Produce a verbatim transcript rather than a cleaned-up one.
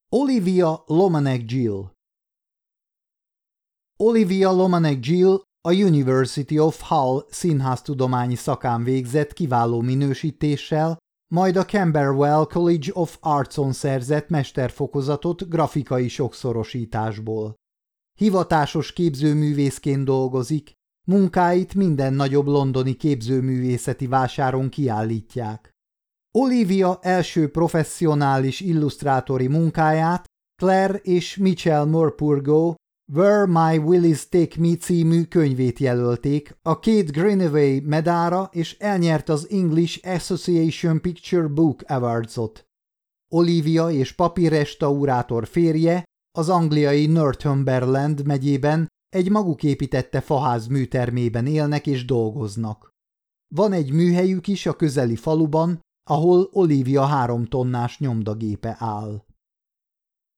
Olivia Lomanek-Gill. Olivia Lomanek-Gill a University of Hull színháztudományi szakán végzett kiváló minősítéssel, majd a Camberwell College of Artson szerzett mesterfokozatot grafikai sokszorosításból. Hivatásos képzőművészként dolgozik, munkáit minden nagyobb londoni képzőművészeti vásáron kiállítják. Olivia első professzionális illusztrátori munkáját Claire és Mitchell Morpurgo Where My Willis Take Me című könyvét jelölték a két Greenaway medára, és elnyert az English Association Picture Book Awards-ot. Olivia és papírrestaurátor férje az angliai Northumberland megyében egy maguk építette faház műtermében élnek és dolgoznak. Van egy műhelyük is a közeli faluban, ahol Olivia három tonnás nyomdagépe áll.